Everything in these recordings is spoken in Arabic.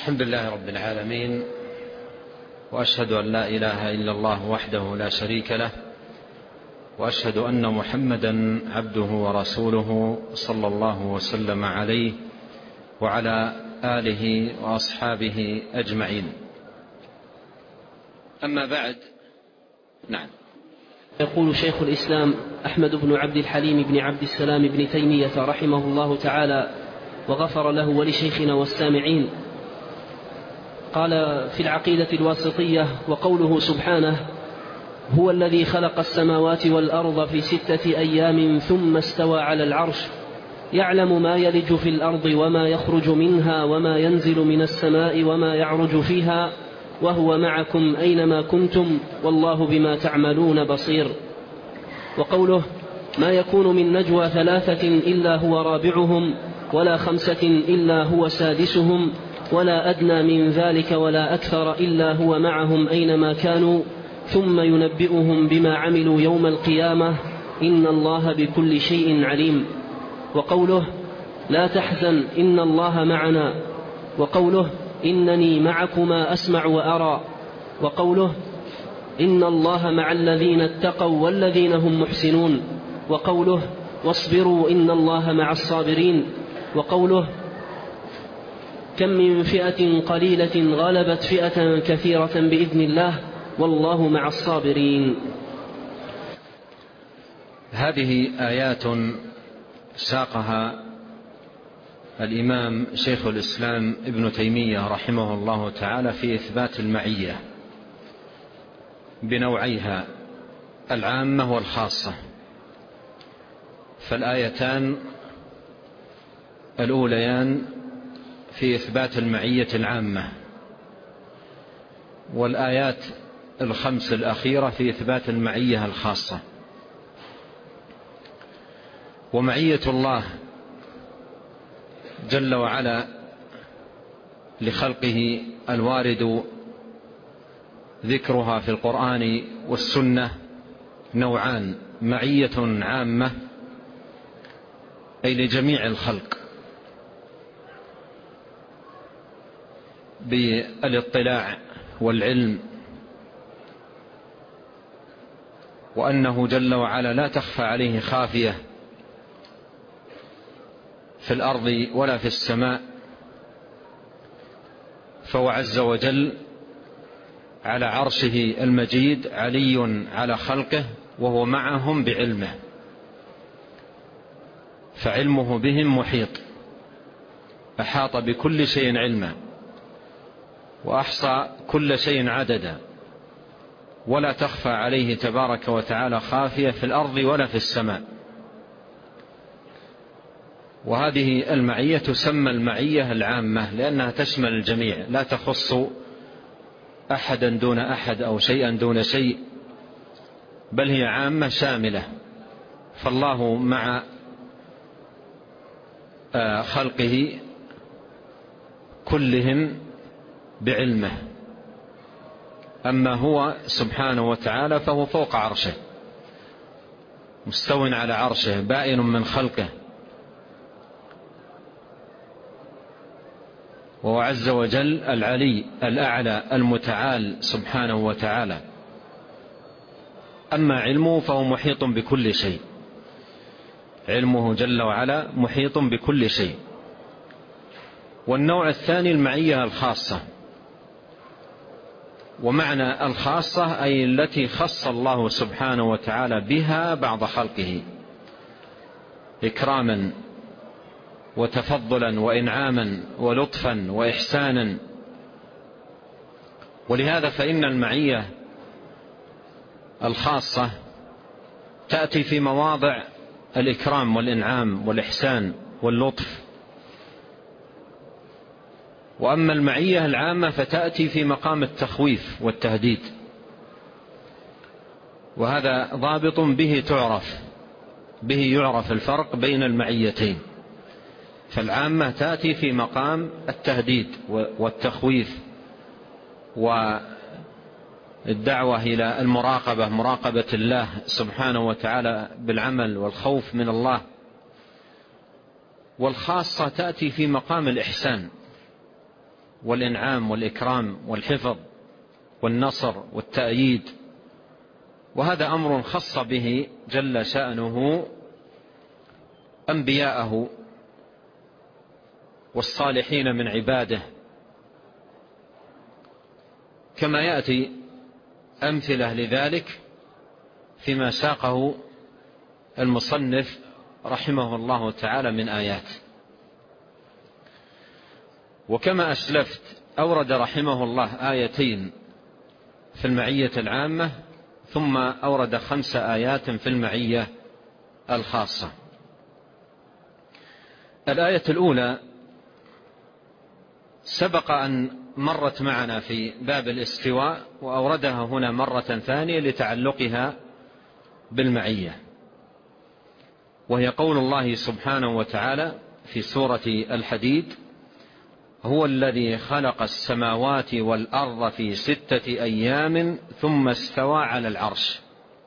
الحمد لله رب العالمين، وأشهد أن لا إله إلا الله وحده لا شريك له، وأشهد أن محمدا عبده ورسوله صلى الله وسلم عليه وعلى آله وأصحابه أجمعين. أما بعد، نعم. يقول شيخ الإسلام أحمد بن عبد الحليم بن عبد السلام بن تيمية رحمه الله تعالى وغفر له ولشيخنا والسامعين، قال في العقيدة الواسطية: وقوله سبحانه: هو الذي خلق السماوات والأرض في 6 أيام ثم استوى على العرش يعلم ما يلج في الأرض وما يخرج منها وما ينزل من السماء وما يعرج فيها وهو معكم أينما كنتم والله بما تعملون بصير. وقوله: ما يكون من نجوى 3 إلا هو رابعهم ولا 5 إلا هو سادسهم ولا أدنى من ذلك ولا أكثر إلا هو معهم أينما كانوا ثم ينبئهم بما عملوا يوم القيامة إن الله بكل شيء عليم. وقوله: لا تحزن إن الله معنا. وقوله: إنني معكما أسمع وأرى. وقوله: إن الله مع الذين اتقوا والذين هم محسنون. وقوله: واصبروا إن الله مع الصابرين. وقوله: كم من فئة قليلة غلبت فئة كثيرة بإذن الله والله مع الصابرين. هذه آيات ساقها الإمام شيخ الإسلام ابن تيمية رحمه الله تعالى في إثبات المعية بنوعيها العامة والخاصة. فالآيتان الأوليان في إثبات المعية العامة، والآيات 5 الأخيرة في إثبات المعية الخاصة. ومعية الله جل وعلا لخلقه الوارد ذكرها في القرآن والسنة نوعان: معية عامة أي لجميع الخلق بالاطلاع والعلم، وأنه جل وعلا لا تخفى عليه خافية في الأرض ولا في السماء، فهو عز وجل على عرشه المجيد علي على خلقه، وهو معهم بعلمه، فعلمه بهم محيط، أحاط بكل شيء علما وأحصى كل شيء عددا، ولا تخفى عليه تبارك وتعالى خافية في الأرض ولا في السماء. وهذه المعية تسمى المعية العامة لأنها تشمل الجميع، لا تخص أحدا دون أحد أو شيئا دون شيء، بل هي عامة شاملة. فالله مع خلقه كلهم بعلمه، أما هو سبحانه وتعالى فهو فوق عرشه مستو على عرشه بائن من خلقه، وهو عز وجل العلي الأعلى المتعال سبحانه وتعالى. أما علمه فهو محيط بكل شيء، علمه جل وعلا محيط بكل شيء. والنوع الثاني المعية الخاصة، ومعنى الخاصة أي التي خص الله سبحانه وتعالى بها بعض خلقه إكراما وتفضلا وإنعاما ولطفا وإحسانا. ولهذا فإن المعية الخاصة تأتي في مواضع الإكرام والإنعام والإحسان واللطف، وأما المعية العامة فتأتي في مقام التخويف والتهديد، وهذا ضابط به يعرف الفرق بين المعيتين. فالعامة تأتي في مقام التهديد والتخويف والدعوة إلى المراقبة، مراقبة الله سبحانه وتعالى بالعمل والخوف من الله. والخاصة تأتي في مقام الإحسان والإنعام والإكرام والحفظ والنصر والتأييد، وهذا أمر خص به جل شأنه أنبياءه والصالحين من عباده، كما يأتي أمثلة لذلك فيما ساقه المصنف رحمه الله تعالى من آيات. وكما أسلفت أورد رحمه الله آيتين في المعية العامة، ثم أورد 5 آيات في المعية الخاصة. الآية الأولى سبق أن مرت معنا في باب الاستواء، وأوردها هنا مرة ثانية لتعلقها بالمعية، وهي قول الله سبحانه وتعالى في سورة الحديد: هو الذي خلق السماوات والأرض في 6 أيام ثم استوى على العرش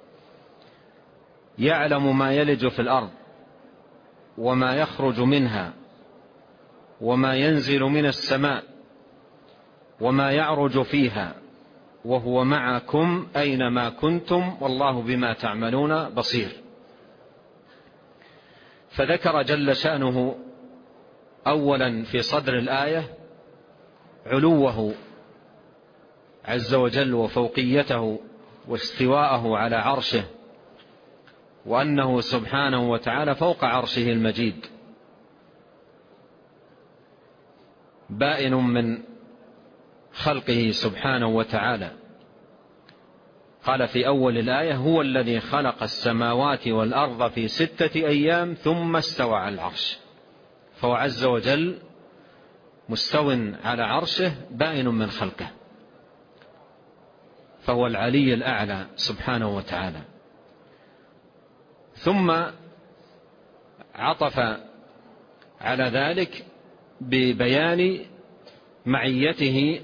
يعلم ما يلج في الأرض وما يخرج منها وما ينزل من السماء وما يعرج فيها وهو معكم أينما كنتم والله بما تعملون بصير. فذكر جل شأنه أولا في صدر الآية علوه عز وجل وفوقيته واستواءه على عرشه، وأنه سبحانه وتعالى فوق عرشه المجيد بائن من خلقه سبحانه وتعالى. قال في أول الآية: هو الذي خلق السماوات والأرض في 6 أيام ثم استوى على العرش، فهو عز وجل مستو على عرشه بائن من خلقه، فهو العلي الأعلى سبحانه وتعالى. ثم عطف على ذلك ببيان معيته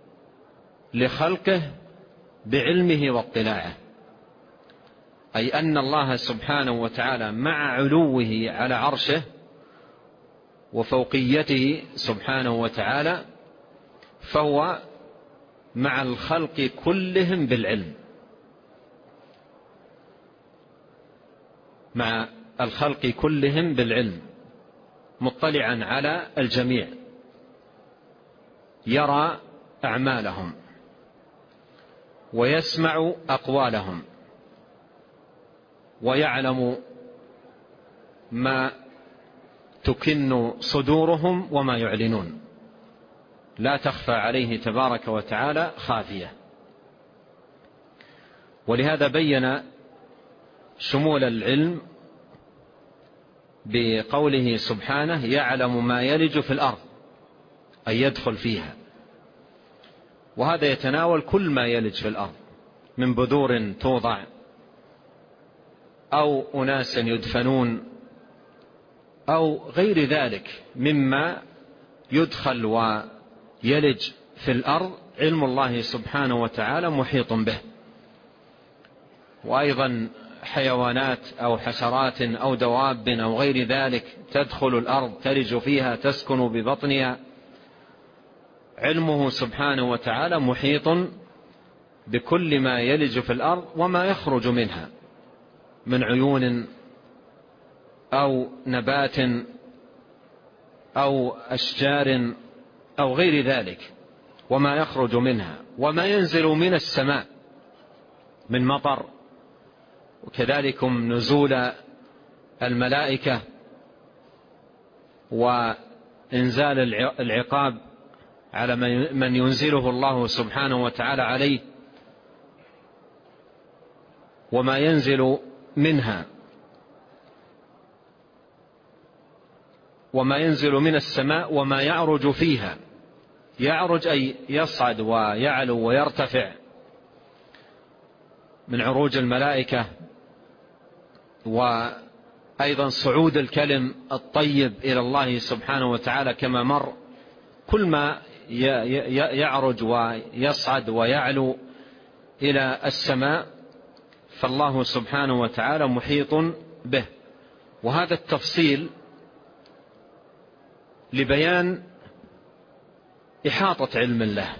لخلقه بعلمه واطلاعه، أي أن الله سبحانه وتعالى مع علوه على عرشه وفوقيته سبحانه وتعالى فهو مع الخلق كلهم بالعلم، مع الخلق كلهم بالعلم، مطلعا على الجميع، يرى أعمالهم ويسمع أقوالهم ويعلم ما تكن صدورهم وما يعلنون، لا تخفى عليه تبارك وتعالى خافية. ولهذا بين شمول العلم بقوله سبحانه: يعلم ما يلج في الأرض، أي يدخل فيها، وهذا يتناول كل ما يلج في الأرض من بذور توضع أو أناس يدفنون أو غير ذلك مما يدخل ويلج في الأرض، علم الله سبحانه وتعالى محيط به. وأيضا حيوانات أو حشرات أو دواب أو غير ذلك تدخل الأرض تلج فيها تسكن ببطنها، علمه سبحانه وتعالى محيط بكل ما يلج في الأرض وما يخرج منها من عيون أو نبات أو أشجار أو غير ذلك، وما يخرج منها وما ينزل من السماء من مطر، وكذلكم نزول الملائكة وإنزال العقاب على من ينزله الله سبحانه وتعالى عليه، وما ينزل منها وما ينزل من السماء وما يعرج فيها. يعرج أي يصعد ويعلو ويرتفع من عروج الملائكة، وأيضا صعود الكلم الطيب إلى الله سبحانه وتعالى كما مر، كل ما يعرج ويصعد ويعلو إلى السماء فالله سبحانه وتعالى محيط به. وهذا التفصيل لبيان إحاطة علم الله،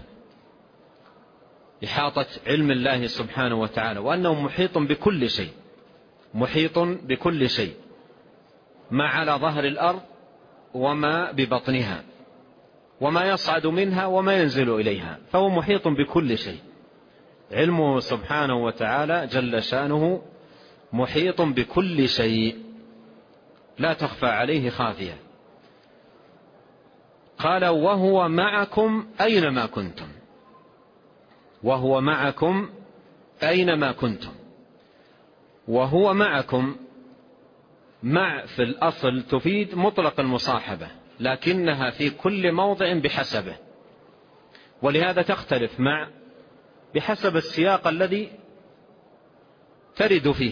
إحاطة علم الله سبحانه وتعالى، وأنه محيط بكل شيء، محيط بكل شيء، ما على ظهر الأرض وما ببطنها، وما يصعد منها وما ينزل إليها، فهو محيط بكل شيء. علمه سبحانه وتعالى جل شانه محيط بكل شيء، لا تخفى عليه خافية. قال وهو معكم أينما كنتم، وهو معكم أينما كنتم. وهو معكم، مع في الأصل تفيد مطلق المصاحبة، لكنها في كل موضع بحسبه، ولهذا تختلف مع بحسب السياق الذي ترد فيه.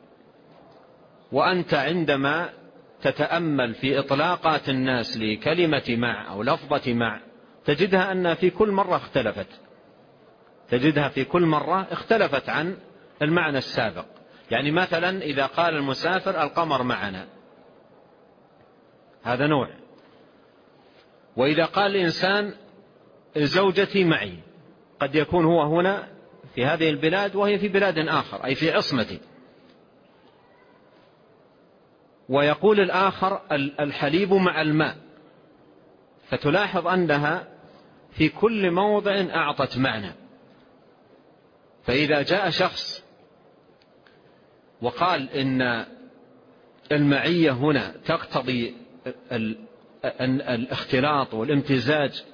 وأنت عندما تتأمل في إطلاقات الناس لكلمة مع أو لفظة مع تجدها أنها في كل مرة اختلفت، تجدها في كل مرة اختلفت عن المعنى السابق. يعني مثلا إذا قال المسافر القمر معنا، هذا نوع. وإذا قال الإنسان زوجتي معي، قد يكون هو هنا في هذه البلاد وهي في بلاد آخر، أي في عصمتي. ويقول الآخر الحليب مع الماء، فتلاحظ أنها في كل موضع أعطت معنى. فإذا جاء شخص وقال إن المعية هنا تقتضي الاختلاط والامتزاج،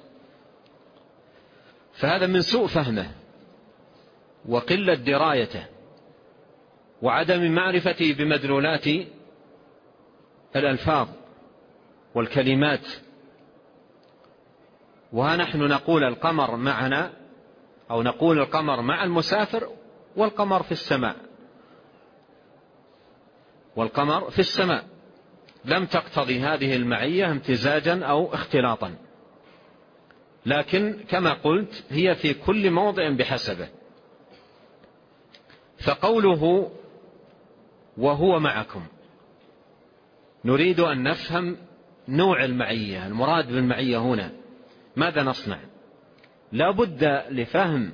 فهذا من سوء فهمه وقلة درايته وعدم معرفته بمدلولات الألفاظ والكلمات. وها نحن نقول القمر معنا، أو نقول القمر مع المسافر، والقمر في السماء، والقمر في السماء، لم تقتضي هذه المعية امتزاجا أو اختلاطا، لكن كما قلت هي في كل موضع بحسبه. فقوله وهو معكم، نريد أن نفهم نوع المعية، المراد بالمعية هنا ماذا نصنع؟ لا بد لفهم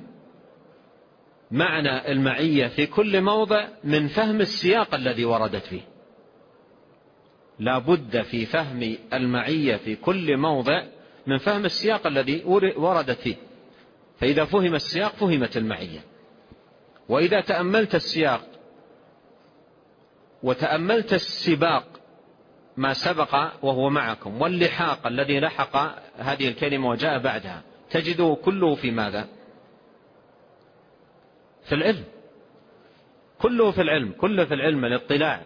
معنى المعية في كل موضع من فهم السياق الذي وردت فيه. لا بد في فهم المعية في كل موضع من فهم السياق الذي وردت فيه، فإذا فهم السياق فهمت المعية. وإذا تأملت السياق وتأملت السباق، ما سبق وهو معكم، واللحاق الذي لحق هذه الكلمة وجاء بعدها، تجده كله في ماذا؟ في العلم، كله في العلم، كله في العلم، الاطلاع.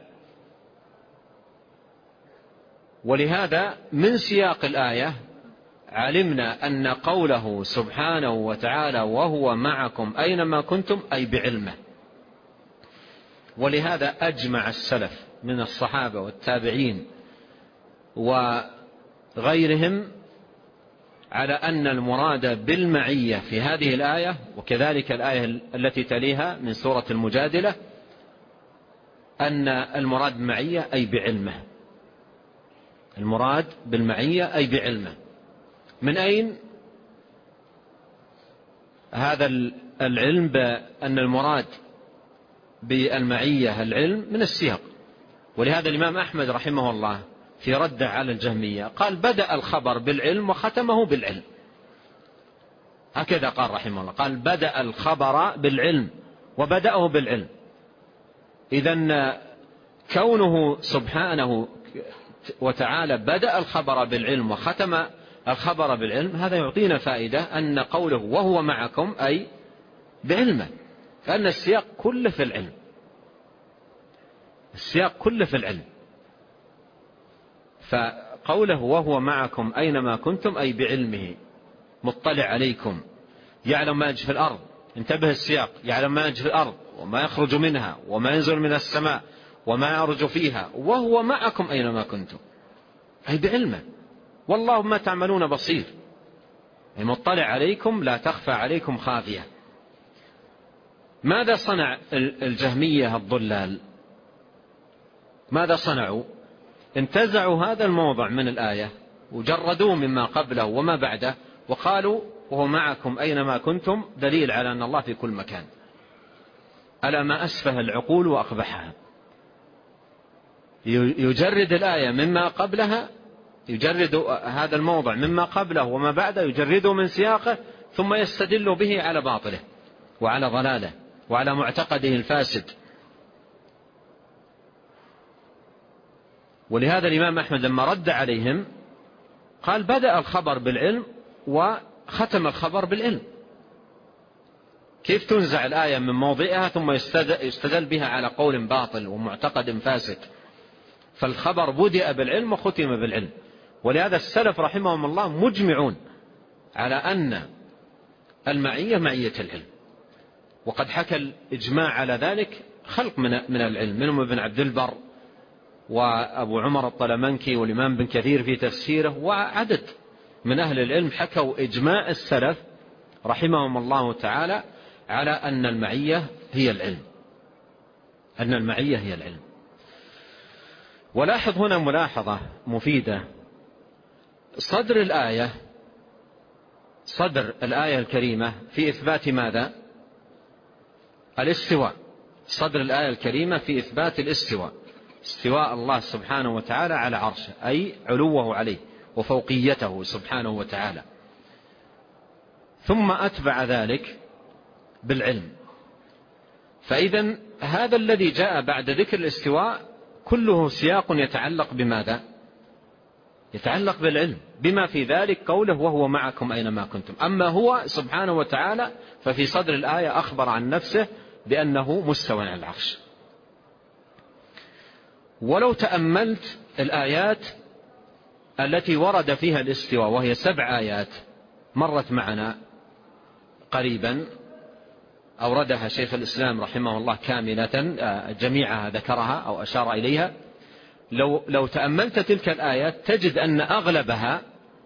ولهذا من سياق الآية علمنا أن قوله سبحانه وتعالى وهو معكم أينما كنتم أي بعلمه. ولهذا أجمع السلف من الصحابة والتابعين وغيرهم على أن المراد بالمعية في هذه الآية، وكذلك الآية التي تليها من سورة المجادلة، أن المراد بالمعية أي بعلمه، المراد بالمعية أي بعلمه. من أين هذا العلم بأن المراد بالمعية العلم؟ من السياق. ولهذا الإمام أحمد رحمه الله في رد على الجهمية قال بدأ الخبر بالعلم وختمه بالعلم، هكذا قال رحمه الله، قال بدأ الخبر بالعلم وبدأه بالعلم. إذن كونه سبحانه وتعالى بدأ الخبر بالعلم وختم الخبر بالعلم، هذا يعطينا فائدة أن قوله وهو معكم أي بعلمه، فأن السياق كله في العلم، السياق كله في العلم. فقوله وهو معكم أينما كنتم أي بعلمه، مطلع عليكم، يعلم ما يجري في الأرض، انتبه السياق، يعلم ما يجري في الأرض وما يخرج منها وما ينزل من السماء وما يعرج فيها، وهو معكم أينما كنتم أي بعلمه، والله ما تعملون بصير، أي مطلع عليكم لا تخفى عليكم خافية. ماذا صنع الجهمية الضلال؟ ماذا صنعوا؟ انتزعوا هذا الموضع من الآية وجردوه مما قبله وما بعده وقالوا وهو معكم أينما كنتم دليل على أن الله في كل مكان. ألا ما أسفه العقول وأقبحها. يجرد الآية مما قبلها، يجرد هذا الموضع مما قبله وما بعده، يجرده من سياقه، ثم يستدل به على باطله وعلى ضلاله وعلى معتقده الفاسد. ولهذا الإمام أحمد لما رد عليهم قال بدأ الخبر بالعلم وختم الخبر بالعلم. كيف تنزع الآية من موضعها ثم يستدل بها على قول باطل ومعتقد فاسد؟ فالخبر بدأ بالعلم وختم بالعلم. ولهذا السلف رحمهم الله مجمعون على أن المعية معية العلم، وقد حكى الإجماع على ذلك خلق من العلم، منهم ابن عبد البر وأبو عمر الطلمنكي والإمام بن كثير في تفسيره، وعدد من أهل العلم حكوا إجماع السلف رحمهم الله تعالى على أن المعية هي العلم، أن المعية هي العلم. ولاحظ هنا ملاحظة مفيدة. صدر الآية الكريمة في إثبات ماذا؟ الاستواء. صدر الآية الكريمة في إثبات الاستواء، استواء الله سبحانه وتعالى على عرشه، أي علوه عليه وفوقيته سبحانه وتعالى. ثم أتبع ذلك بالعلم. فإذا هذا الذي جاء بعد ذكر الاستواء كله سياق يتعلق بماذا؟ يتعلق بالعلم، بما في ذلك قوله وهو معكم أينما كنتم. أما هو سبحانه وتعالى ففي صدر الآية أخبر عن نفسه بأنه مستوى على العرش. ولو تأملت الآيات التي ورد فيها الاستواء، وهي 7 آيات مرت معنا قريبا، أوردها شيخ الإسلام رحمه الله كاملة، جميعها ذكرها أو أشار إليها. لو تأملت تلك الآيات تجد أن أغلبها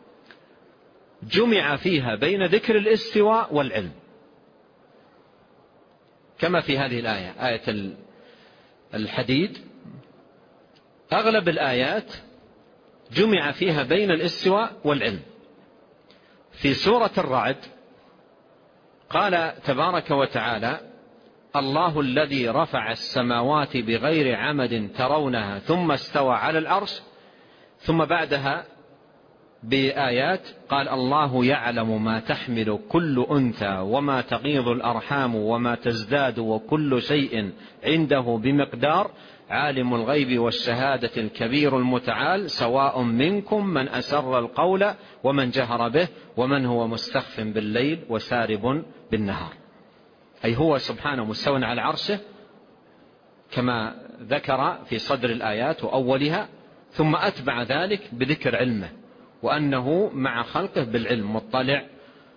جمع فيها بين ذكر الاستواء والعلم، كما في هذه الآية، آية الحديد. أغلب الآيات جمع فيها بين الاستواء والعلم. في سورة الرعد قال تبارك وتعالى الله الذي رفع السماوات بغير عمد ترونها ثم استوى على العرش، ثم بعدها بآيات قال الله يعلم ما تحمل كل أنثى وما تغيض الأرحام وما تزداد وكل شيء عنده بمقدار عالم الغيب والشهادة الكبير المتعال سواء منكم من أسر القول ومن جهر به ومن هو مستخف بالليل وسارب بالنهار. أي هو سبحانه مستوى على عرشه كما ذكر في صدر الآيات وأولها، ثم أتبع ذلك بذكر علمه وأنه مع خلقه بالعلم مطلع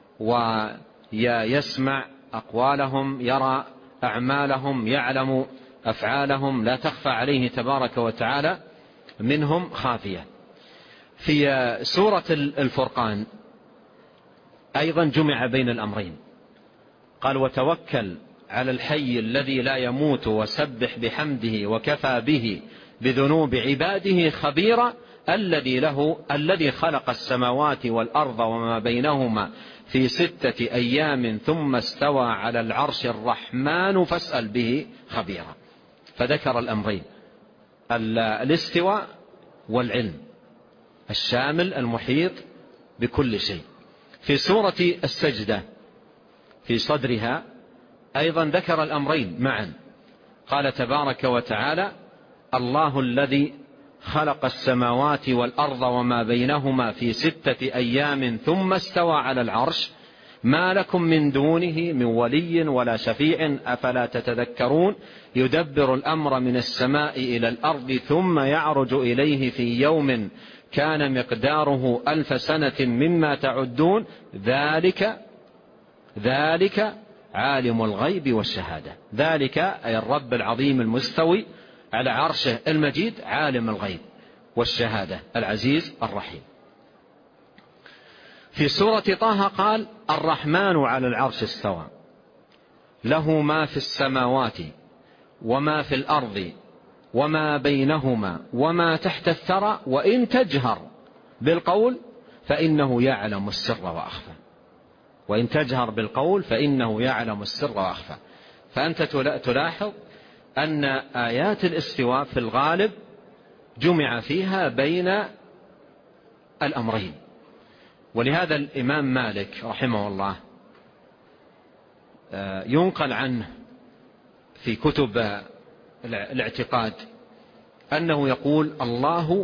ويسمع أقوالهم، يرى أعمالهم، يعلم أفعالهم، لا تخفى عليه تبارك وتعالى منهم خافية. في سورة الفرقان أيضا جمع بين الأمرين، قال وتوكل على الحي الذي لا يموت وسبح بحمده وكفى به بذنوب عباده خبيرا الذي خلق السماوات والأرض وما بينهما في 6 أيام ثم استوى على العرش الرحمن فاسأل به خبيرا. فذكر الأمرين، الاستواء والعلم الشامل المحيط بكل شيء. في سورة السجدة في صدرها أيضا ذكر الأمرين معا، قال تبارك وتعالى الله الذي خلق السماوات والأرض وما بينهما في 6 أيام ثم استوى على العرش ما لكم من دونه من ولي ولا شفيع أفلا تتذكرون يدبر الأمر من السماء إلى الأرض ثم يعرج إليه في يوم كان مقداره 1000 سنة مما تعدون ذلك عالم الغيب والشهادة. ذلك أي الرب العظيم المستوي على عرشه المجيد عالم الغيب والشهادة العزيز الرحيم. في سورة طه قال الرحمن على العرش استوى له ما في السماوات وما في الأرض وما بينهما وما تحت الثرى وإن تجهر بالقول فإنه يعلم السر وأخفى، وإن تجهر بالقول فإنه يعلم السر وأخفى. فأنت تلاحظ أن آيات الاستواء في الغالب جمع فيها بين الأمرين. ولهذا الإمام مالك رحمه الله ينقل عنه في كتب الاعتقاد أنه يقول: الله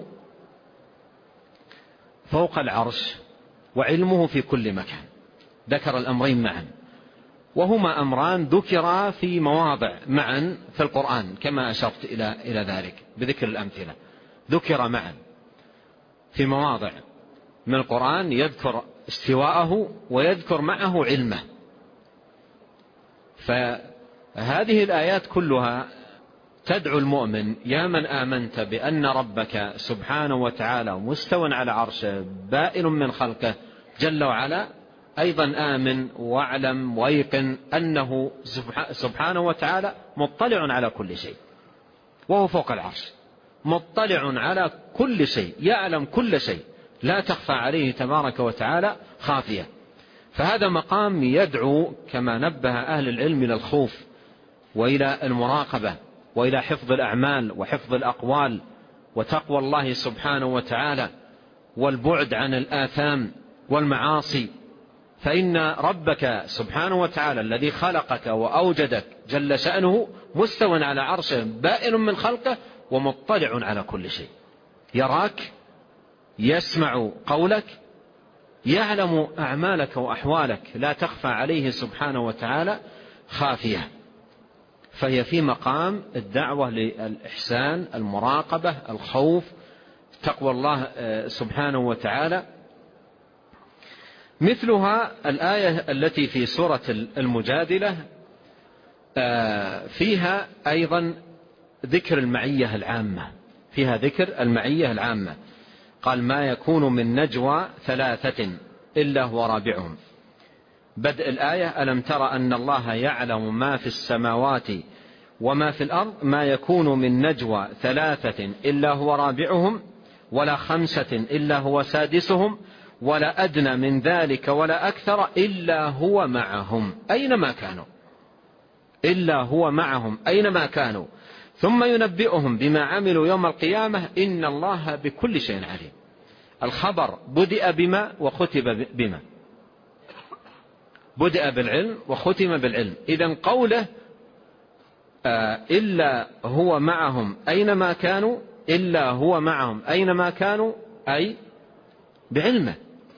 فوق العرش وعلمه في كل مكان. ذكر الأمرين معا، وهما أمران ذكرا في مواضع معا في القرآن كما أشرت إلى ذلك بذكر الأمثلة. ذكر معا في مواضع من القرآن، يذكر استواءه ويذكر معه علمه. فهذه الآيات كلها تدعو المؤمن: يا من آمنت بأن ربك سبحانه وتعالى مستوى على عرشه بائن من خلقه جل وعلا، أيضا آمن واعلم ويقن أنه سبحانه وتعالى مطلع على كل شيء، وهو فوق العرش مطلع على كل شيء، يعلم كل شيء، لا تخفى عليه تبارك وتعالى خافية. فهذا مقام يدعو كما نبه أهل العلم إلى الخوف وإلى المراقبة وإلى حفظ الأعمال وحفظ الأقوال وتقوى الله سبحانه وتعالى والبعد عن الآثام والمعاصي. فإن ربك سبحانه وتعالى الذي خلقك وأوجدك جل شأنه مستوى على عرشه بائن من خلقه ومطلع على كل شيء، يراك، يسمع قولك، يعلم أعمالك وأحوالك، لا تخفى عليه سبحانه وتعالى خافية. فهي في مقام الدعوة للإحسان، المراقبة، الخوف، تقوى الله سبحانه وتعالى. مثلها الآية التي في سورة المجادلة فيها أيضا ذكر المعية العامة، فيها ذكر المعية العامة. قال: ما يكون من نجوى ثلاثة إلا هو رابعهم. بدء الآية: ألم تر أن الله يعلم ما في السماوات وما في الأرض، ما يكون من نجوى ثلاثة إلا هو رابعهم ولا خمسة إلا هو سادسهم ولا أدنى من ذلك ولا أكثر إلا هو معهم أينما كانوا، إلا هو معهم أينما كانوا ثم ينبئهم بما عملوا يوم القيامة إن الله بكل شيء عليم. الخبر بدأ بما وختم بما، بدأ بالعلم وختم بالعلم. إذن قوله إلا هو معهم أينما كانوا، إلا هو معهم أينما كانوا أي بعلمه.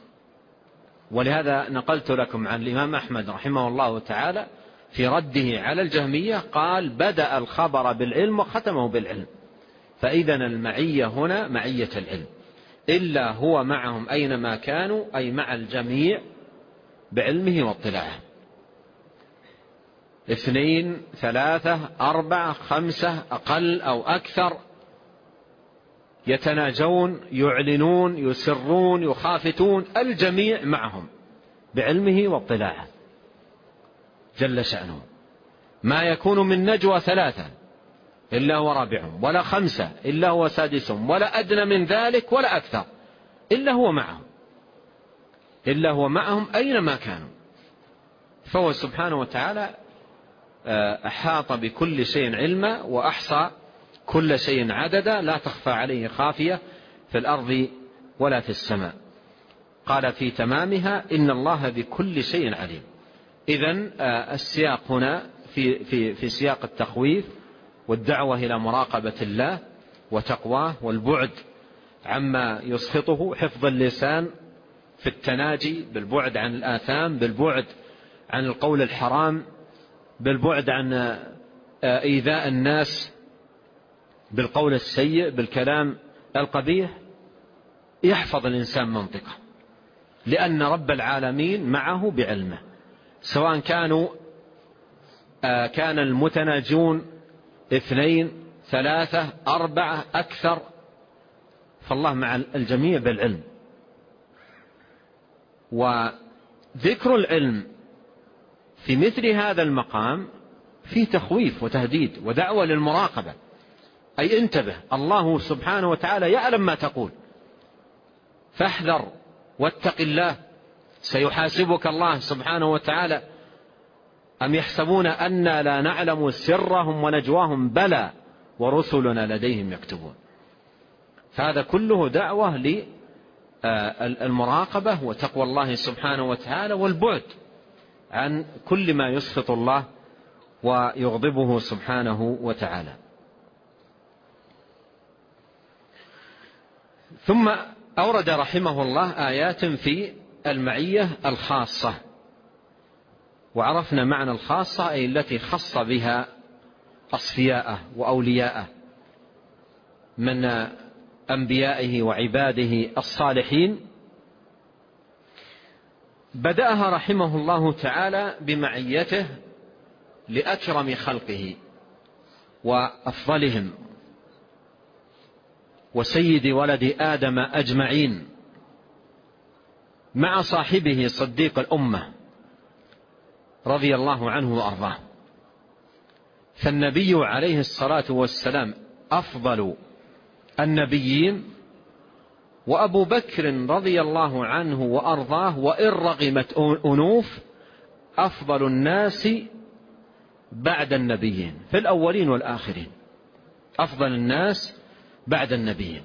ولهذا نقلت لكم عن الإمام أحمد رحمه الله تعالى في رده على الجهمية قال: بدأ الخبر بالعلم وختمه بالعلم. فإذن المعية هنا معية العلم. إلا هو معهم أينما كانوا أي مع الجميع بعلمه واطلاعه. 2 3 4 5 أقل أو أكثر، يتناجون، يعلنون، يسرون، يخافتون، الجميع معهم بعلمه واطلاعه جل شأنه. ما يكون من نجوى 3 إلا هو رابعهم ولا 5 إلا هو سادسهم ولا أدنى من ذلك ولا أكثر إلا هو معهم، إلا هو معهم أينما كانوا. فهو سبحانه وتعالى أحاط بكل شيء علما وأحصى كل شيء عددا، لا تخفى عليه خافية في الأرض ولا في السماء. قال في تمامها: إن الله بكل شيء عليم. إذن السياق هنا في سياق التخويف والدعوة إلى مراقبة الله وتقواه والبعد عما يسخطه، حفظ اللسان في التناجي، بالبعد عن الآثام، بالبعد عن القول الحرام، بالبعد عن إيذاء الناس بالقول السيء، بالكلام القبيح. يحفظ الإنسان منطقه، لأن رب العالمين معه بعلمه، سواء كان المتناجون 2 3 4 أكثر، فالله مع الجميع بالعلم. وذكر العلم في مثل هذا المقام فيه تخويف وتهديد ودعوة للمراقبة، أي انتبه، الله سبحانه وتعالى يعلم ما تقول، فاحذر واتق الله سيحاسبك الله سبحانه وتعالى. أم يحسبون أنا لا نعلم سرهم ونجواهم بلى ورسلنا لديهم يكتبون. فهذا كله دعوة للمراقبة وتقوى الله سبحانه وتعالى والبعد عن كل ما يسخط الله ويغضبه سبحانه وتعالى. ثم أورد رحمه الله آيات في المعية الخاصة، وعرفنا معنى الخاصة أي التي خص بها أصفياءه وأولياءه من أنبيائه وعباده الصالحين. بدأها رحمه الله تعالى بمعيته لأكرم خلقه وأفضلهم وسيد ولد آدم أجمعين، مع صاحبه صديق الأمة رضي الله عنه وأرضاه. فالنبي عليه الصلاة والسلام أفضل النبيين، وأبو بكر رضي الله عنه وأرضاه وإن رغمت أنوف أفضل الناس بعد النبيين في الأولين والآخرين، أفضل الناس بعد النبيين.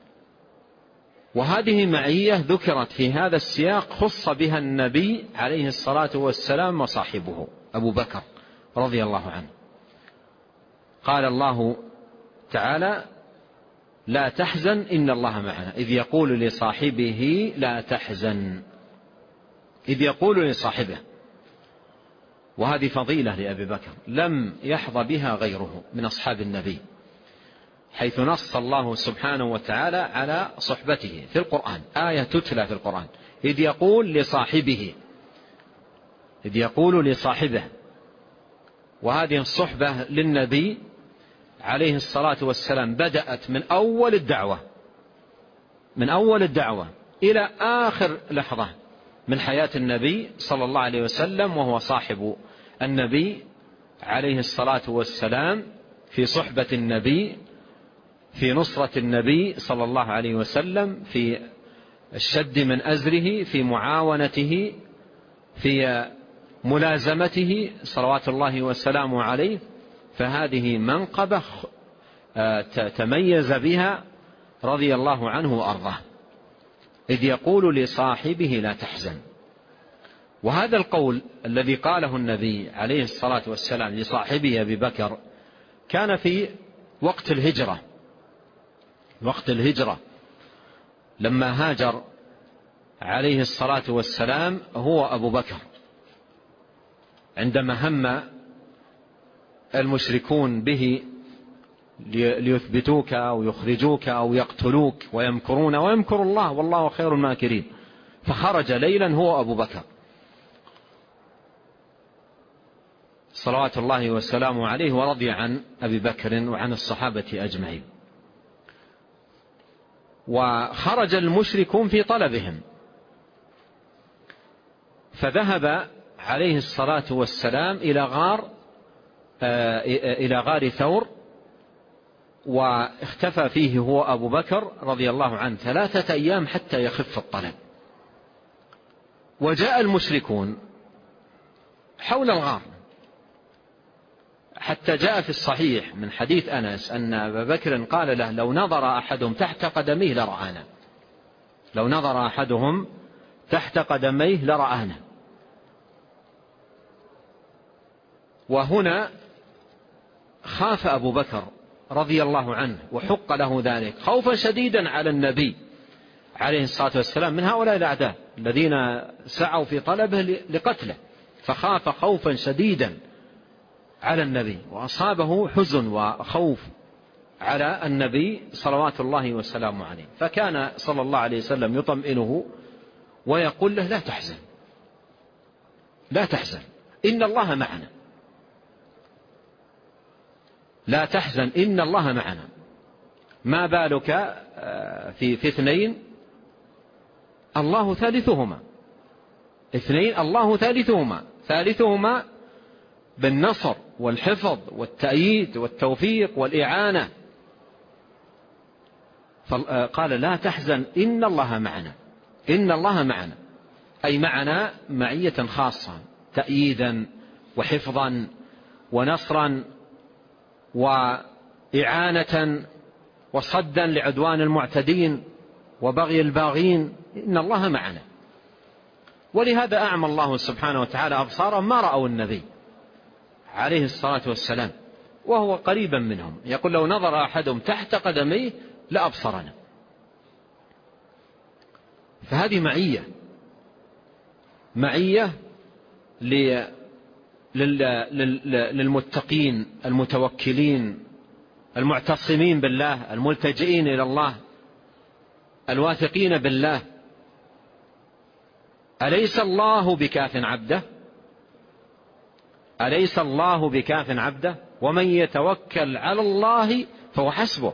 وهذه معية ذكرت في هذا السياق خص بها النبي عليه الصلاة والسلام وصاحبه أبو بكر رضي الله عنه. قال الله تعالى: لا تحزن إن الله معنا، إذ يقول لصاحبه لا تحزن، إذ يقول لصاحبه. وهذه فضيلة لأبي بكر لم يحظى بها غيره من أصحاب النبي، حيث نص الله سبحانه وتعالى على صحبته في القرآن، آية تتلى في القرآن: إذ يقول لصاحبه، إذ يقول لصاحبه. وهذه الصحبة للنبي عليه الصلاة والسلام بدأت من أول الدعوة، من أول الدعوة إلى آخر لحظة من حياة النبي صلى الله عليه وسلم، وهو صاحب النبي عليه الصلاة والسلام، في صحبة النبي، في نصرة النبي صلى الله عليه وسلم، في الشد من أزره، في معاونته، في ملازمته صلوات الله وسلامه عليه. فهذه منقبة تميز بها رضي الله عنه وأرضاه، إذ يقول لصاحبه لا تحزن. وهذا القول الذي قاله النبي عليه الصلاة والسلام لصاحبه أبي بكر كان في وقت الهجرة، وقت الهجرة لما هاجر عليه الصلاة والسلام هو أبو بكر، عندما هم المشركون به ليثبتوك أو يخرجوك أو يقتلوك، ويمكرون ويمكر الله والله خير الماكرين. فخرج ليلا هو أبو بكر صلوات الله وسلامه عليه، ورضي عن أبي بكر وعن الصحابة أجمعين. وخرج المشركون في طلبهم، فذهب عليه الصلاة والسلام إلى غار ثور، واختفى فيه هو أبو بكر رضي الله عنه 3 أيام حتى يخف الطلب. وجاء المشركون حول الغار، حتى جاء في الصحيح من حديث أنس أن أبا بكر قال له: لو نظر أحدهم تحت قدميه لرآنا، لو نظر أحدهم تحت قدميه لرآنا. وهنا خاف أبو بكر رضي الله عنه وحق له ذلك خوفا شديدا على النبي عليه الصلاة والسلام من هؤلاء الأعداء الذين سعوا في طلبه لقتله، فخاف خوفا شديدا على النبي، وأصابه حزن وخوف على النبي صلوات الله وسلامه عليه. فكان صلى الله عليه وسلم يطمئنه ويقول له: لا تحزن، لا تحزن إن الله معنا، لا تحزن إن الله معنا. ما بالك في 2 الله ثالثهما، 2 الله ثالثهما، ثالثهما بالنصر والحفظ والتأييد والتوفيق والإعانة. فقال: لا تحزن إن الله معنا، إن الله معنا، أي معنا معية خاصة، تأييدا وحفظا ونصرا وإعانة وصدا لعدوان المعتدين وبغي الباغين. إن الله معنا. ولهذا أعمى الله سبحانه وتعالى أبصارهم ما رأوا النبي عليه الصلاة والسلام وهو قريبا منهم، يقول لو نظر أحدهم تحت قدميه لأبصرنا. فهذه معية للمتقين المتوكلين المعتصمين بالله الملتجئين إلى الله الواثقين بالله. أليس الله بكاف عبده؟ أليس الله بكاف عبده؟ ومن يتوكل على الله فهو حسبه.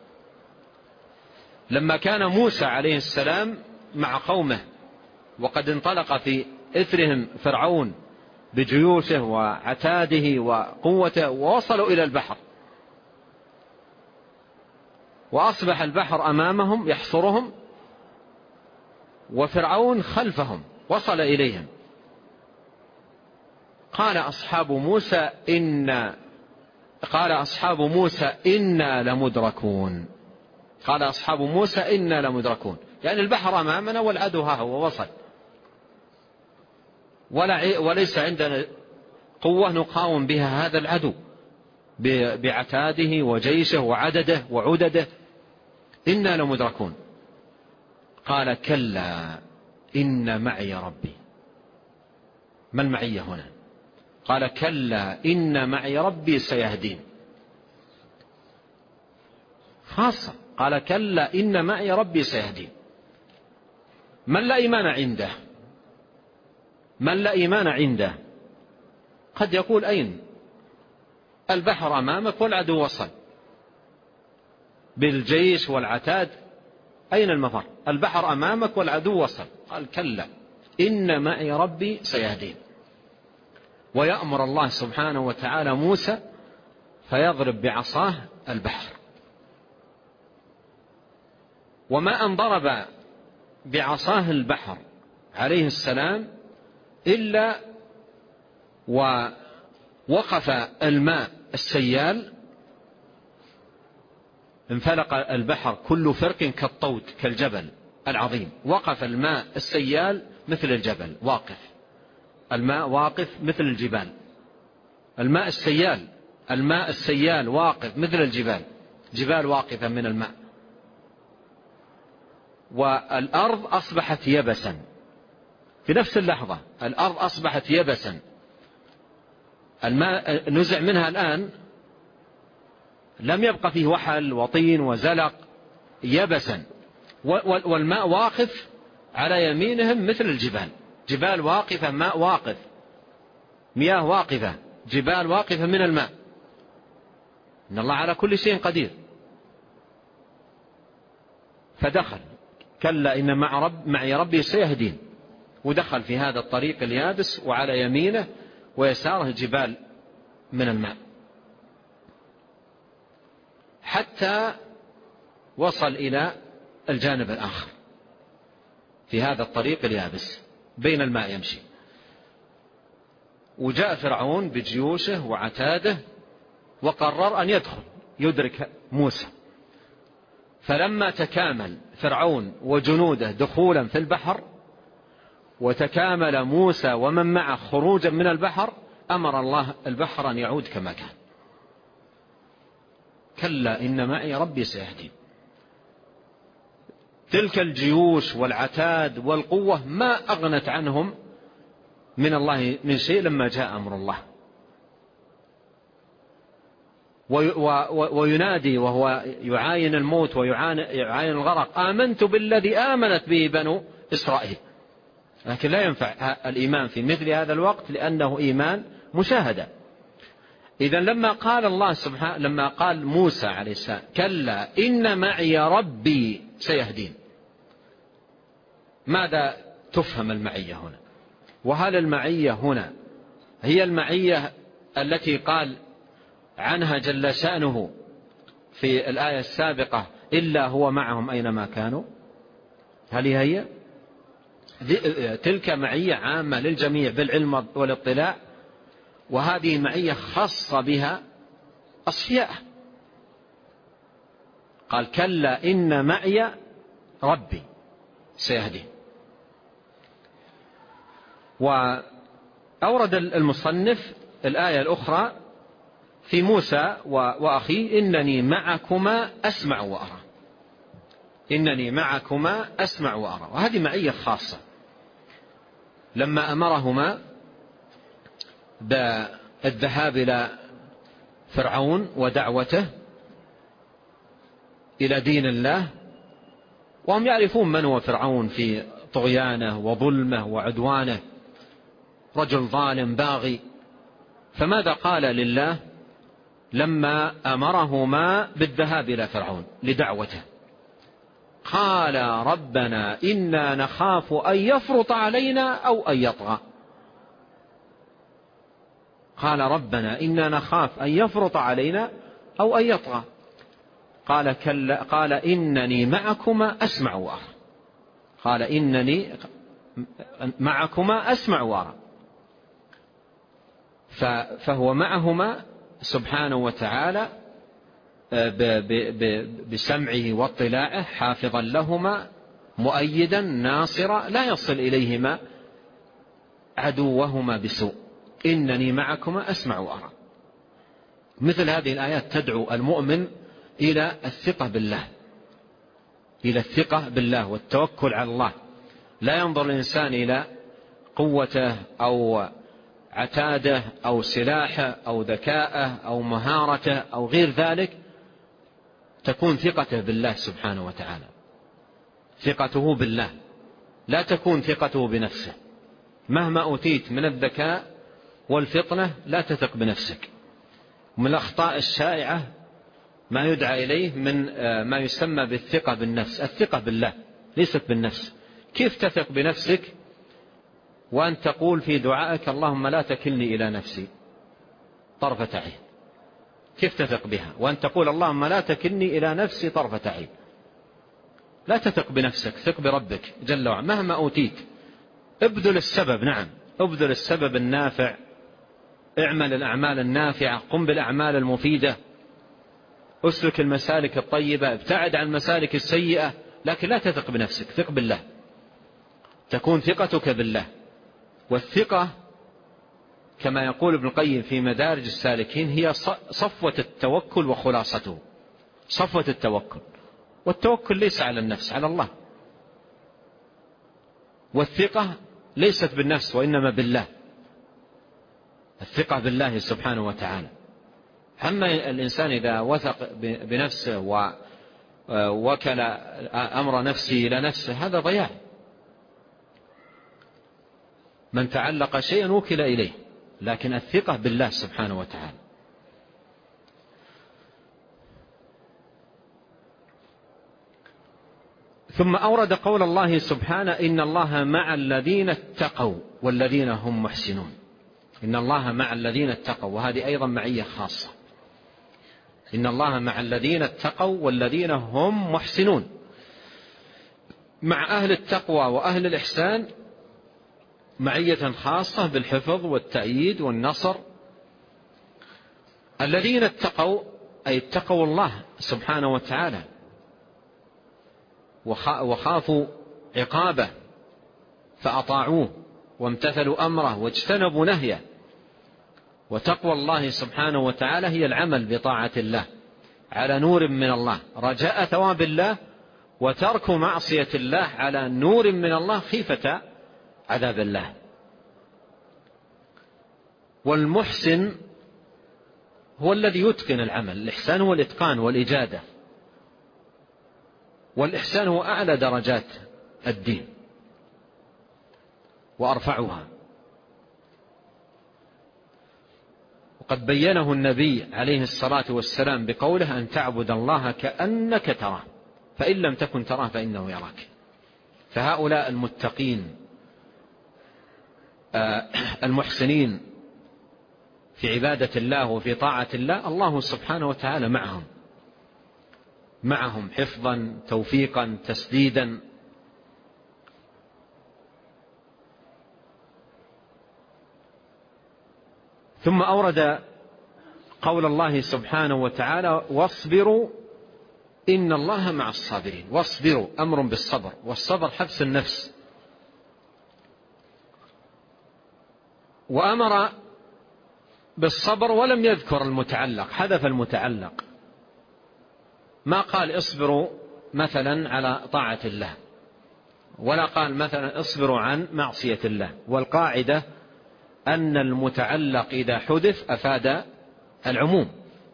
لما كان موسى عليه السلام مع قومه وقد انطلق في إثرهم فرعون بجيوشه وعتاده وقوته ووصلوا إلى البحر، وأصبح البحر أمامهم يحصرهم وفرعون خلفهم وصل إليهم، قال أصحاب موسى إنا لمدركون. قال أصحاب موسى إنا لمدركون، يعني البحر أمامنا والعدو ها هو وصل، وليس عندنا قوة نقاوم بها هذا العدو بعتاده وجيشه وعدده وعدده. إنا لمدركون. قال كلا إن معي ربي. ما المعية هنا؟ قال كلا إن معي ربي سيهدين، خاصة. قال كلا إن معي ربي سيهدين. من لا إيمان عنده قد يقول أين البحر أمامك والعدو وصل بالجيش والعتاد، أين المفر؟ البحر أمامك والعدو وصل. قال كلا إن معي ربي سيهدين. ويأمر الله سبحانه وتعالى موسى فيضرب بعصاه البحر، وما أن ضرب بعصاه البحر عليه السلام إلا ووقف الماء السيال، انفلق البحر كل فرق كالطود كالجبل العظيم. وقف الماء السيال مثل الجبل واقف، الماء واقف مثل الجبال. الماء السيال واقف مثل الجبال، جبال واقفة من الماء. والأرض أصبحت يبسا في نفس اللحظة، الأرض أصبحت يبسا، الماء نزع منها الآن، لم يبقى فيه وحل وطين وزلق، يبسا. والماء واقف على يمينهم مثل الجبال، جبال واقفة، ماء واقف، مياه واقفة، جبال واقفة من الماء. إن الله على كل شيء قدير. فدخل كلا إن معي ربي سيهدين، ودخل في هذا الطريق اليابس وعلى يمينه ويساره جبال من الماء، حتى وصل إلى الجانب الآخر في هذا الطريق اليابس بين الماء يمشي. وجاء فرعون بجيوشه وعتاده وقرر أن يدرك موسى. فلما تكامل فرعون وجنوده دخولا في البحر وتكامل موسى ومن معه خروجا من البحر، أمر الله البحر أن يعود كما كان. كلا إن معي ربي سيهدين. تلك الجيوش والعتاد والقوة ما أغنت عنهم من الله من شيء لما جاء أمر الله. وينادي وهو يعاين الموت ويعاين الغرق: آمنت بالذي آمنت به بنو إسرائيل. لكن لا ينفع الإيمان في مثل هذا الوقت لأنه إيمان مشاهدة. إذن لما قال الله سبحانه، لما قال موسى عليه السلام: كلا إن معي ربي سيهدين، ماذا تفهم المعية هنا؟ وهل المعية هنا هي المعية التي قال عنها جل شأنه في الآية السابقة: إلا هو معهم أينما كانوا؟ هل هي؟ تلك معية عامة للجميع بالعلم والاطلاع، وهذه معية خاصة بها أصفياء. قال كلا إن معي ربي سيهدي. وأورد المصنف الآية الأخرى في موسى وأخيه إنني معكما أسمع وأرى، إنني معكما أسمع وأرى. وهذه معية خاصة. لما أمرهما بالذهاب إلى فرعون ودعوته إلى دين الله، وهم يعرفون من هو فرعون في طغيانه وظلمه وعدوانه، رجل ظالم باغي. فماذا قال لله لما أمرهما بالذهاب إلى فرعون لدعوته؟ قال ربنا إنا نخاف أن يفرط علينا أو أن يطغى. قال ربنا إنا نخاف أن يفرط علينا أو أن يطغى. قال إنني معكما أسمع وأرى. قال إنني معكما أسمع وأرى. فهو معهما سبحانه وتعالى بسمعه واطلاعه، حافظا لهما، مؤيدا ناصرا، لا يصل إليهما عدوهما بسوء. إنني معكما أسمع وأرى. مثل هذه الآيات تدعو المؤمن إلى الثقة بالله، إلى الثقة بالله والتوكل على الله. لا ينظر الإنسان إلى قوته أو عتاده أو سلاحه أو ذكاءه أو مهارته أو غير ذلك. تكون ثقته بالله سبحانه وتعالى، ثقته بالله، لا تكون ثقته بنفسه. مهما أوتيت من الذكاء والفطنة لا تثق بنفسك. من الأخطاء الشائعة ما يدعى إليه من ما يسمى بالثقة بالنفس. الثقة بالله ليست بالنفس. كيف تثق بنفسك وأن تقول في دعائك اللهم لا تكلني إلى نفسي طرفة عين؟ كيف تثق بها وأن تقول اللهم لا تكلني إلى نفسي طرفة عين؟ لا تثق بنفسك، ثق بربك جل وعلا. مهما أوتيت ابذل السبب، نعم ابذل السبب النافع، اعمل الأعمال النافعة، قم بالأعمال المفيدة، اسلك المسالك الطيبة، ابتعد عن المسالك السيئة، لكن لا تثق بنفسك، ثق بالله. تكون ثقتك بالله. والثقة كما يقول ابن القيم في مدارج السالكين هي صفوة التوكل وخلاصته. صفوة التوكل، والتوكل ليس على النفس، على الله. والثقة ليست بالنفس وإنما بالله، الثقة بالله سبحانه وتعالى. أما الإنسان إذا وثق بنفسه ووكل أمر نفسه إلى نفسه هذا ضياع. من تعلق شيئا وكل إليه، لكن الثقة بالله سبحانه وتعالى. ثم أورد قول الله سبحانه إن الله مع الذين اتقوا والذين هم محسنون. إن الله مع الذين اتقوا، وهذه أيضا معية خاصة. إن الله مع الذين اتقوا والذين هم محسنون. مع أهل التقوى وأهل الإحسان معية خاصة بالحفظ والتأييد والنصر. الذين اتقوا أي اتقوا الله سبحانه وتعالى وخافوا عقابه فأطاعوه وامتثلوا أمره واجتنبوا نهيه. وتقوى الله سبحانه وتعالى هي العمل بطاعة الله على نور من الله، رجاء ثواب الله، وترك معصية الله على نور من الله، خيفة عذاب الله. والمحسن هو الذي يتقن العمل. الإحسان هو الإتقان والإجادة، والإحسان هو أعلى درجات الدين وأرفعها. وقد بينه النبي عليه الصلاة والسلام بقوله أن تعبد الله كأنك تراه فإن لم تكن تراه فإنه يراك. فهؤلاء المتقين المحسنين في عبادة الله وفي طاعة الله، الله سبحانه وتعالى معهم حفظا توفيقا تسديدا. ثم أورد قول الله سبحانه وتعالى: واصبروا إن الله مع الصابرين. واصبروا أمر بالصبر، والصبر حبس النفس. وأمر بالصبر ولم يذكر المتعلق، حذف المتعلق، ما قال اصبروا مثلا على طاعة الله، ولا قال مثلا اصبروا عن معصية الله. والقاعدة أن المتعلق إذا حذف أفاد العموم،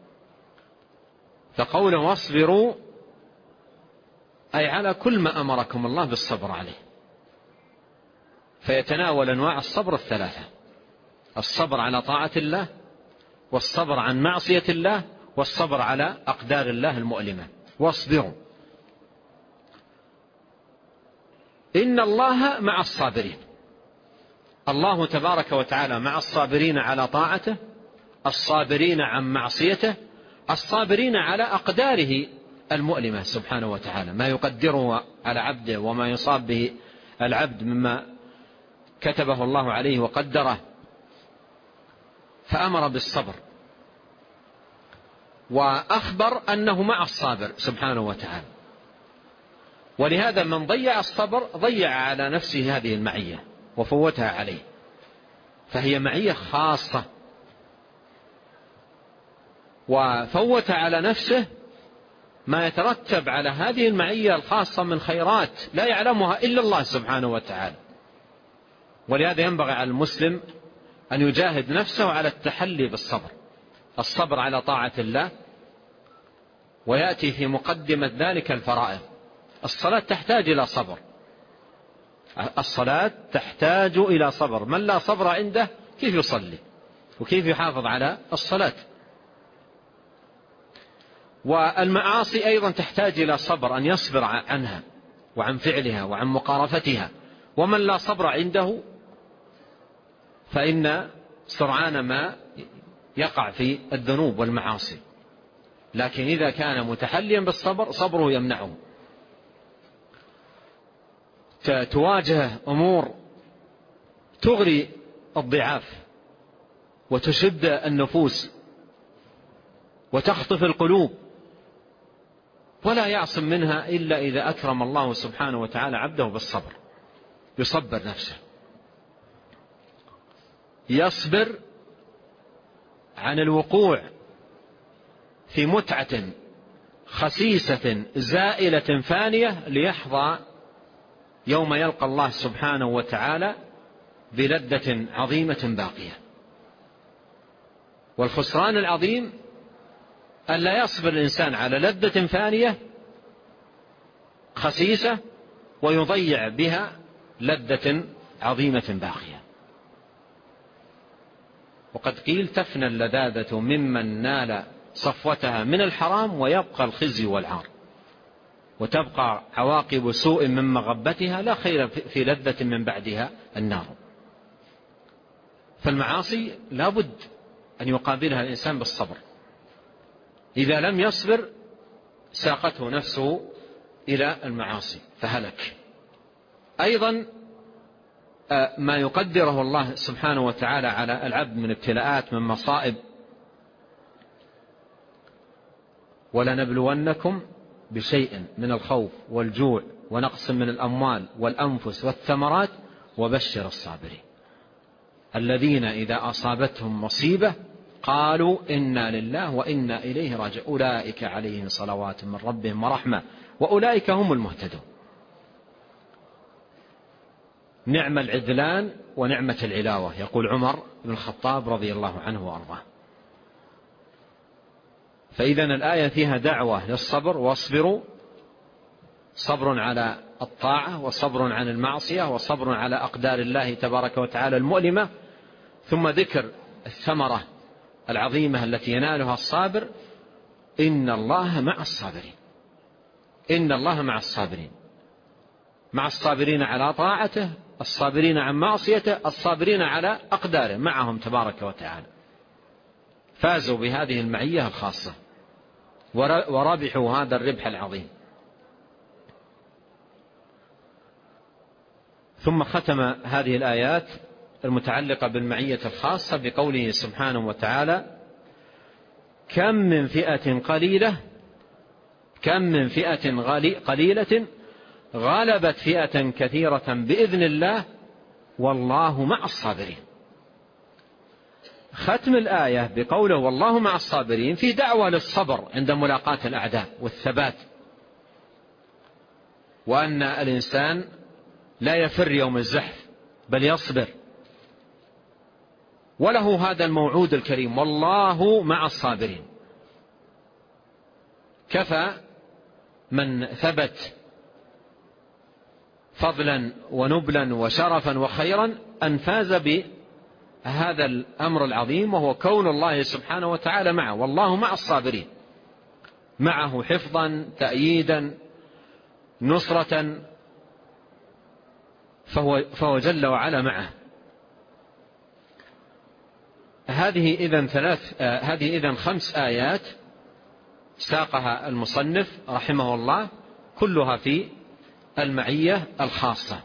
فقوله واصبروا أي على كل ما أمركم الله بالصبر عليه، فيتناول أنواع الصبر الثلاثة: الصبر على طاعة الله، والصبر عن معصية الله، والصبر على أقدار الله المؤلمة. واصبروا إن الله مع الصابرين. الله تبارك وتعالى مع الصابرين على طاعته، الصابرين عن معصيته، الصابرين على أقداره المؤلمة سبحانه وتعالى، ما يقدره على عبده وما يصاب به العبد مما كتبه الله عليه وقدره، فأمر بالصبر وأخبر أنه مع الصابر سبحانه وتعالى. ولهذا من ضيع الصبر ضيع على نفسه هذه المعية وفوتها عليه، فهي معية خاصة، وفوت على نفسه ما يترتب على هذه المعية الخاصة من خيرات لا يعلمها إلا الله سبحانه وتعالى. ولهذا ينبغي على المسلم أن يجاهد نفسه على التحلي بالصبر، الصبر على طاعة الله، ويأتي في مقدمة ذلك الفرائض. الصلاة تحتاج إلى صبر، الصلاة تحتاج إلى صبر. من لا صبر عنده كيف يصلي وكيف يحافظ على الصلاة؟ والمعاصي أيضا تحتاج إلى صبر، أن يصبر عنها وعن فعلها وعن مقارفتها. ومن لا صبر عنده فإن سرعان ما يقع في الذنوب والمعاصي. لكن إذا كان متحليا بالصبر صبره يمنعه. تواجه أمور تغري الضعاف وتشد النفوس وتخطف القلوب، ولا يعصم منها إلا إذا أكرم الله سبحانه وتعالى عبده بالصبر. يصبر نفسه، يصبر عن الوقوع في متعة خسيسة زائلة فانية ليحظى يوم يلقى الله سبحانه وتعالى بلذة عظيمة باقية. والخسران العظيم أن لا يصبر الإنسان على لذة فانية خسيسة ويضيع بها لذة عظيمة باقية. وقد قيل تفنى اللذاذة ممن نال صفوتها من الحرام ويبقى الخزي والعار، وتبقى عواقب سوء من مغبتها لا خير في لذة من بعدها النار. فالمعاصي لا بد أن يقابلها الإنسان بالصبر، إذا لم يصبر ساقته نفسه إلى المعاصي فهلك. أيضا ما يقدره الله سبحانه وتعالى على العبد من ابتلاءات، من مصائب: ولنبلونكم بشيء من الخوف والجوع ونقص من الأموال والأنفس والثمرات وبشر الصابرين الذين إذا أصابتهم مصيبة قالوا إنا لله وإنا إليه راجعون أولئك عليهم صلوات من ربهم ورحمة وأولئك هم المهتدون. نعم العذلان ونعمة العلاوة، يقول عمر بن الخطاب رضي الله عنه وأرضاه. فإذا الآية فيها دعوة للصبر: واصبروا، صبر على الطاعة وصبر عن المعصية وصبر على أقدار الله تبارك وتعالى المؤلمة، ثم ذكر الثمرة العظيمة التي ينالها الصابر: إن الله مع الصابرين. إن الله مع الصابرين، مع الصابرين على طاعته، الصابرين عن معصيته، الصابرين على أقداره، معهم تبارك وتعالى. فازوا بهذه المعية الخاصة وربحوا هذا الربح العظيم. ثم ختم هذه الآيات المتعلقة بالمعية الخاصة بقوله سبحانه وتعالى: كم من فئة قليلة غلبت فئة كثيرة بإذن الله والله مع الصابرين. ختم الآية بقوله والله مع الصابرين في دعوة للصبر عند ملاقاة الأعداء والثبات، وأن الإنسان لا يفر يوم الزحف بل يصبر، وله هذا الموعود الكريم: والله مع الصابرين. كفى من ثبت فضلا ونبلا وشرفا وخيرا أن فاز بهذا الأمر العظيم، وهو كون الله سبحانه وتعالى معه. والله مع الصابرين، معه حفظا تأييدا نصرة، فهو جل وعلا معه. هذه إذن 5 آيات ساقها المصنف رحمه الله، كلها في المعية الخاصة.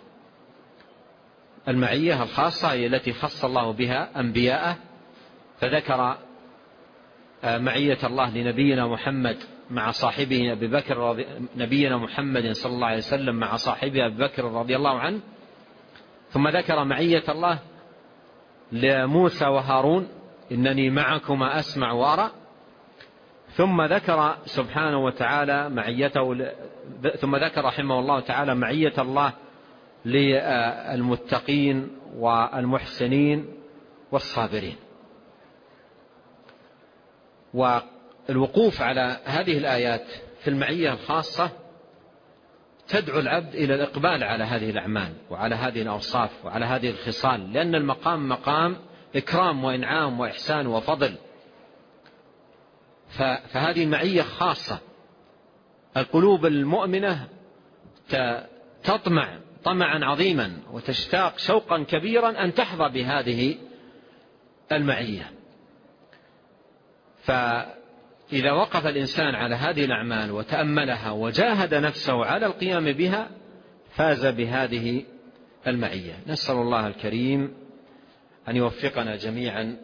المعية الخاصة هي التي خص الله بها أنبياءه، فذكر معية الله لنبينا محمد مع صاحبه أبي بكر، نبينا محمد صلى الله عليه وسلم مع صاحبه أبي بكر رضي الله عنه، ثم ذكر معية الله لموسى وهارون: إنني معكما أسمع وأرى. ثم ذكر سبحانه وتعالى ثم ذكر رحمه الله تعالى معية الله للمتقين والمحسنين والصابرين. والوقوف على هذه الآيات في المعية الخاصة تدعو العبد إلى الإقبال على هذه الأعمال وعلى هذه الأوصاف وعلى هذه الخصال، لأن المقام مقام إكرام وإنعام وإحسان وفضل. فهذه معية خاصة. القلوب المؤمنة تطمع طمعا عظيما وتشتاق شوقا كبيرا أن تحظى بهذه المعية. فإذا وقف الإنسان على هذه الأعمال وتأملها وجاهد نفسه على القيام بها فاز بهذه المعية. نسأل الله الكريم أن يوفقنا جميعا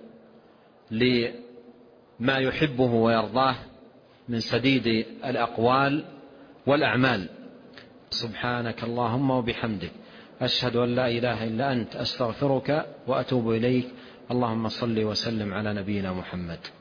لما يحبه ويرضاه من سديد الأقوال والأعمال. سبحانك اللهم وبحمدك، أشهد أن لا إله إلا أنت، أستغفرك وأتوب إليك. اللهم صل وسلم على نبينا محمد.